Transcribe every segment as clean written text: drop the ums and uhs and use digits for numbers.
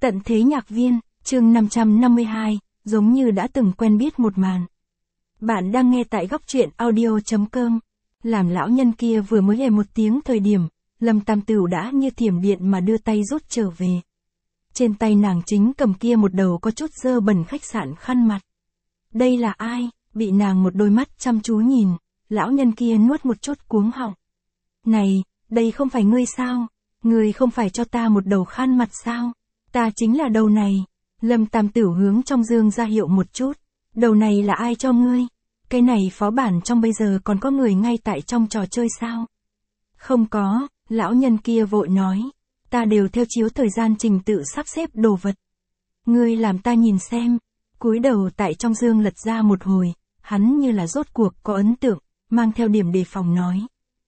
Tận thế nhạc viên, chương 552, giống như đã từng quen biết một màn. Bạn đang nghe tại góc truyện audio.com. Làm lão nhân kia vừa mới hề một tiếng thời điểm, Lâm Tam Tửu đã như thiểm điện mà đưa tay rút trở về. Trên tay nàng chính cầm kia một đầu có chút dơ bẩn khách sạn khăn mặt. Đây là ai? Bị nàng một đôi mắt chăm chú nhìn, lão nhân kia nuốt một chút cuống họng. Này, đây không phải ngươi sao? Ngươi không phải cho ta một đầu khăn mặt sao? Ta chính là đầu này. Lâm Tam Tửu hướng trong dương ra hiệu một chút. Đầu này là ai cho ngươi? Cái này phó bản trong bây giờ còn có người ngay tại trong trò chơi sao? Không có, lão nhân kia vội nói. Ta đều theo chiếu thời gian trình tự sắp xếp đồ vật. Ngươi làm ta nhìn xem. Cúi đầu tại trong dương lật ra một hồi, hắn như là rốt cuộc có ấn tượng, mang theo điểm đề phòng nói.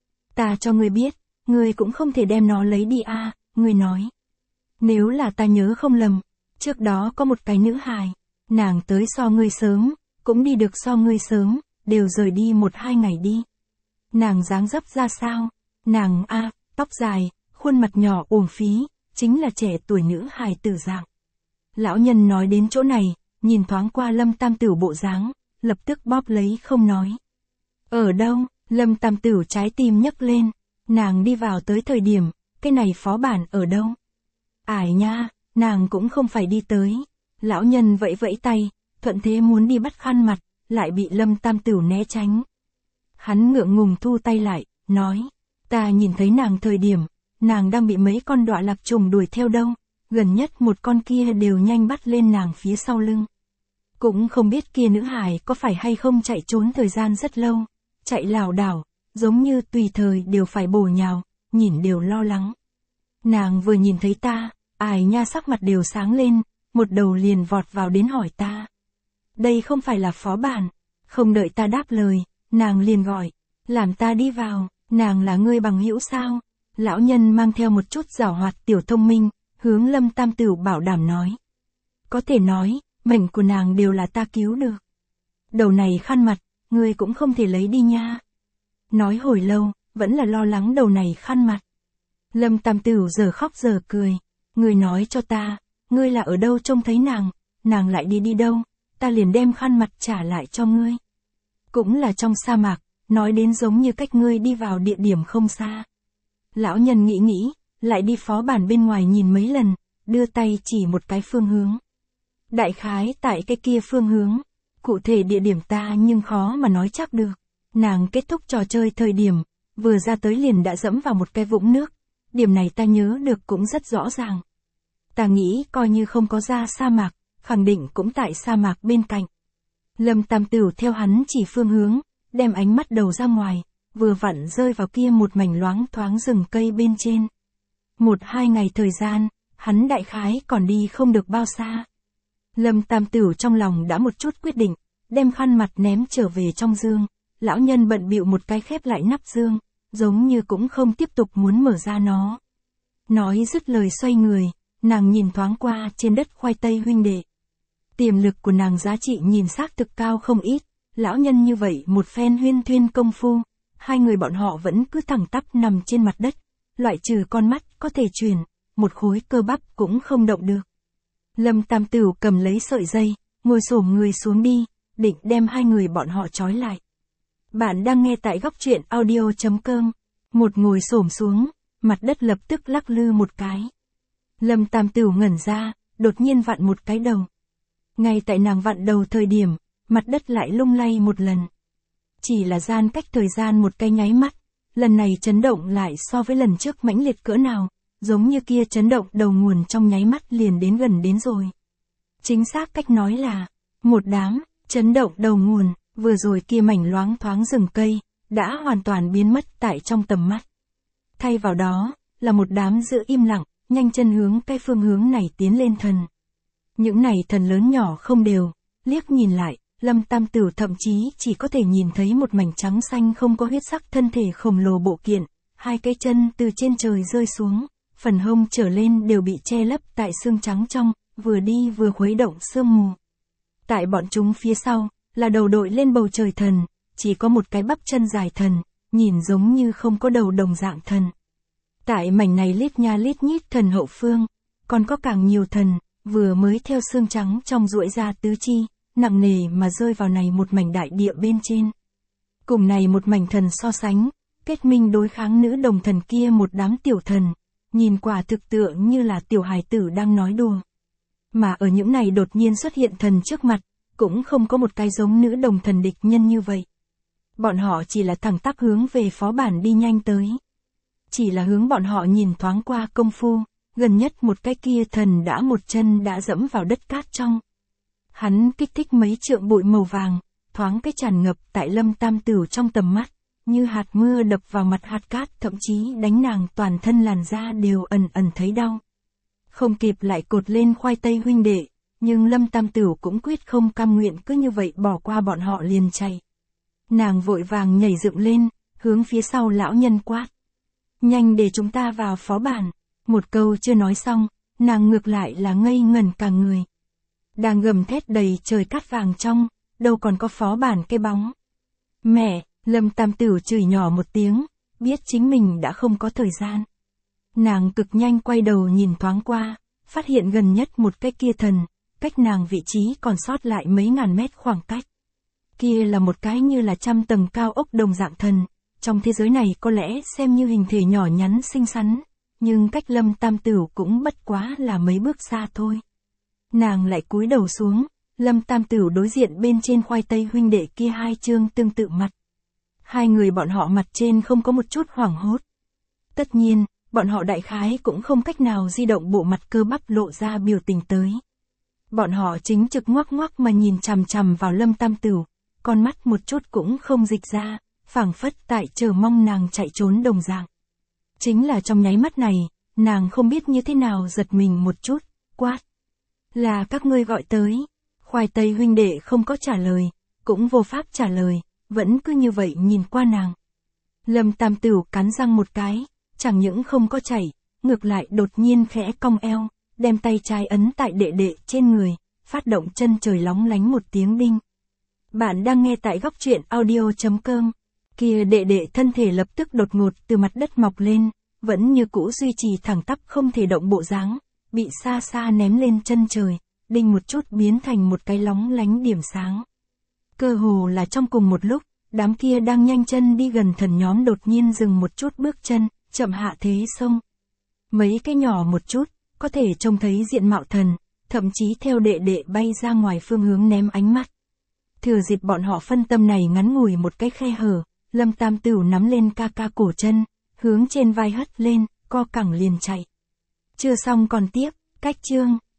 Ta cho ngươi biết, ngươi cũng không thể đem nó lấy đi a, ngươi nói. Nếu là ta nhớ không lầm, trước đó có một cái nữ hài, nàng tới so ngươi sớm, cũng đi được so ngươi sớm, đều rời đi 1-2 ngày đi. Nàng dáng dấp ra sao? Nàng tóc dài, khuôn mặt nhỏ uổng phí, chính là trẻ tuổi nữ hài tử dạng. Lão nhân nói đến chỗ này, nhìn thoáng qua Lâm Tam Tửu bộ dáng, lập tức bóp lấy không nói. Ở đâu? Lâm Tam Tửu trái tim nhấc lên, nàng đi vào tới thời điểm, cái này phó bản ở đâu? Ải nha, nàng cũng không phải đi tới. Lão nhân vẫy vẫy tay, thuận thế muốn đi bắt khăn mặt, lại bị Lâm Tam Tửu né tránh. Hắn ngượng ngùng thu tay lại, nói, ta nhìn thấy nàng thời điểm, nàng đang bị mấy con đọa lạc trùng đuổi theo đâu, gần nhất một con kia đều nhanh bắt lên nàng phía sau lưng. Cũng không biết kia nữ hài có phải hay không chạy trốn thời gian rất lâu, chạy lảo đảo, giống như tùy thời đều phải bổ nhào, nhìn đều lo lắng. Nàng vừa nhìn thấy ta, ải nha sắc mặt đều sáng lên, một đầu liền vọt vào đến hỏi ta. Đây không phải là phó bản, không đợi ta đáp lời, nàng liền gọi, làm ta đi vào, nàng là ngươi bằng hữu sao? Lão nhân mang theo một chút giảo hoạt tiểu thông minh, hướng Lâm Tam Tửu bảo đảm nói. Có thể nói, mệnh của nàng đều là ta cứu được. Đầu này khăn mặt, ngươi cũng không thể lấy đi nha. Nói hồi lâu, vẫn là lo lắng đầu này khăn mặt. Lâm Tam Tửu giờ khóc giờ cười. Ngươi nói cho ta, ngươi là ở đâu trông thấy nàng lại đi đâu, ta liền đem khăn mặt trả lại cho ngươi. Cũng là trong sa mạc, nói đến giống như cách ngươi đi vào địa điểm không xa. Lão nhân nghĩ, lại đi phó bản bên ngoài nhìn mấy lần, đưa tay chỉ một cái phương hướng. Đại khái tại cái kia phương hướng, cụ thể địa điểm ta nhưng khó mà nói chắc được. Nàng kết thúc trò chơi thời điểm, vừa ra tới liền đã dẫm vào một cái vũng nước. Điểm này ta nhớ được cũng rất rõ ràng. Ta nghĩ coi như không có ra sa mạc, khẳng định cũng tại sa mạc bên cạnh. Lâm Tam Tửu theo hắn chỉ phương hướng, đem ánh mắt đầu ra ngoài, vừa vặn rơi vào kia một mảnh loáng thoáng rừng cây bên trên. 1-2 ngày thời gian, hắn đại khái còn đi không được bao xa. Lâm Tam Tửu trong lòng đã một chút quyết định, đem khăn mặt ném trở về trong dương. Lão nhân bận bịu một cái khép lại nắp dương, giống như cũng không tiếp tục muốn mở ra nó. Nói dứt lời xoay người, nàng nhìn thoáng qua trên đất khoai tây huynh đệ. Tiềm lực của nàng giá trị nhìn xác thực cao không ít, lão nhân như vậy một phen huyên thuyên công phu, hai người bọn họ vẫn cứ thẳng tắp nằm trên mặt đất, loại trừ con mắt có thể chuyển, một khối cơ bắp cũng không động được. Lâm Tam Tửu cầm lấy sợi dây, ngồi xổm người xuống đi, định đem hai người bọn họ trói lại. Bạn đang nghe tại góc truyện audio.com. Một ngồi xổm xuống, mặt đất lập tức lắc lư một cái. Lâm Tam Tửu ngẩn ra, đột nhiên vặn một cái đầu. Ngay tại nàng vặn đầu thời điểm, mặt đất lại lung lay một lần. Chỉ là gian cách thời gian một cái nháy mắt, lần này chấn động lại so với lần trước mãnh liệt cỡ nào, giống như kia chấn động đầu nguồn trong nháy mắt liền đến gần đến rồi. Chính xác cách nói là, một đám, chấn động đầu nguồn, vừa rồi kia mảnh loáng thoáng rừng cây, đã hoàn toàn biến mất tại trong tầm mắt. Thay vào đó, là một đám giữ im lặng, nhanh chân hướng cái phương hướng này tiến lên thần. Những này thần lớn nhỏ không đều, liếc nhìn lại, Lâm Tam Tửu thậm chí chỉ có thể nhìn thấy một mảnh trắng xanh không có huyết sắc thân thể khổng lồ bộ kiện, hai cái chân từ trên trời rơi xuống, phần hông trở lên đều bị che lấp tại xương trắng trong, vừa đi vừa khuấy động sương mù. Tại bọn chúng phía sau, là đầu đội lên bầu trời thần, chỉ có một cái bắp chân dài thần, nhìn giống như không có đầu đồng dạng thần. Tại mảnh này lít nha lít nhít thần hậu phương, còn có càng nhiều thần, vừa mới theo xương trắng trong duỗi ra tứ chi, nặng nề mà rơi vào này một mảnh đại địa bên trên. Cùng này một mảnh thần so sánh, kết minh đối kháng nữ đồng thần kia một đám tiểu thần, nhìn quả thực tựa như là tiểu hài tử đang nói đùa. Mà ở những này đột nhiên xuất hiện thần trước mặt, cũng không có một cái giống nữ đồng thần địch nhân như vậy. Bọn họ chỉ là thẳng tắp hướng về phó bản đi nhanh tới. Chỉ là hướng bọn họ nhìn thoáng qua công phu, gần nhất một cái kia thần đã một chân đã dẫm vào đất cát trong. Hắn kích thích mấy trượng bụi màu vàng, thoáng cái tràn ngập tại Lâm Tam Tửu trong tầm mắt, như hạt mưa đập vào mặt hạt cát, thậm chí đánh nàng toàn thân làn da đều ẩn ẩn thấy đau. Không kịp lại cột lên khoai tây huynh đệ, nhưng Lâm Tam Tửu cũng quyết không cam nguyện cứ như vậy bỏ qua bọn họ liền chạy. Nàng vội vàng nhảy dựng lên, hướng phía sau lão nhân quát. Nhanh để chúng ta vào phó bản. Một câu chưa nói xong, nàng ngược lại là ngây ngẩn cả người. Đang gầm thét đầy trời cát vàng trong, đâu còn có phó bản cái bóng. Mẹ, Lâm Tam Tửu chửi nhỏ một tiếng, biết chính mình đã không có thời gian. Nàng cực nhanh quay đầu nhìn thoáng qua, phát hiện gần nhất một cái kia thần, cách nàng vị trí còn sót lại mấy ngàn mét khoảng cách. Kia là một cái như là 100 tầng cao ốc đồng dạng thần, trong thế giới này có lẽ xem như hình thể nhỏ nhắn xinh xắn, nhưng cách Lâm Tam Tửu cũng bất quá là mấy bước xa thôi. Nàng lại cúi đầu xuống, Lâm Tam Tửu đối diện bên trên khoai tây huynh đệ kia hai trương tương tự mặt. Hai người bọn họ mặt trên không có một chút hoảng hốt. Tất nhiên, bọn họ đại khái cũng không cách nào di động bộ mặt cơ bắp lộ ra biểu tình tới. Bọn họ chính trực ngoác ngoác mà nhìn chằm chằm vào Lâm Tam Tửu, con mắt một chút cũng không dịch ra, phảng phất tại chờ mong nàng chạy trốn đồng dạng. Chính là trong nháy mắt này, nàng không biết như thế nào giật mình một chút, quát. Là các ngươi gọi tới. Khoai tây huynh đệ không có trả lời, cũng vô pháp trả lời, vẫn cứ như vậy nhìn qua nàng. Lâm Tam Tửu cắn răng một cái, chẳng những không có chảy, ngược lại đột nhiên khẽ cong eo, đem tay trái ấn tại đệ đệ trên người, phát động chân trời lóng lánh một tiếng đinh. Bạn đang nghe tại góc truyện audio.com. Kia đệ đệ thân thể lập tức đột ngột từ mặt đất mọc lên, vẫn như cũ duy trì thẳng tắp không thể động bộ dáng, bị xa xa ném lên chân trời, đinh một chút biến thành một cái lóng lánh điểm sáng. Cơ hồ là trong cùng một lúc, đám kia đang nhanh chân đi gần thần nhóm đột nhiên dừng một chút bước chân, chậm hạ thế xông. Mấy cái nhỏ một chút, có thể trông thấy diện mạo thần, thậm chí theo đệ đệ bay ra ngoài phương hướng ném ánh mắt. Thừa dịp bọn họ phân tâm này ngắn ngủi một cái khe hở, Lâm Tam Tửu nắm lên ca ca cổ chân, hướng trên vai hất lên, co cẳng liền chạy. Chưa xong còn tiếp, cách chương.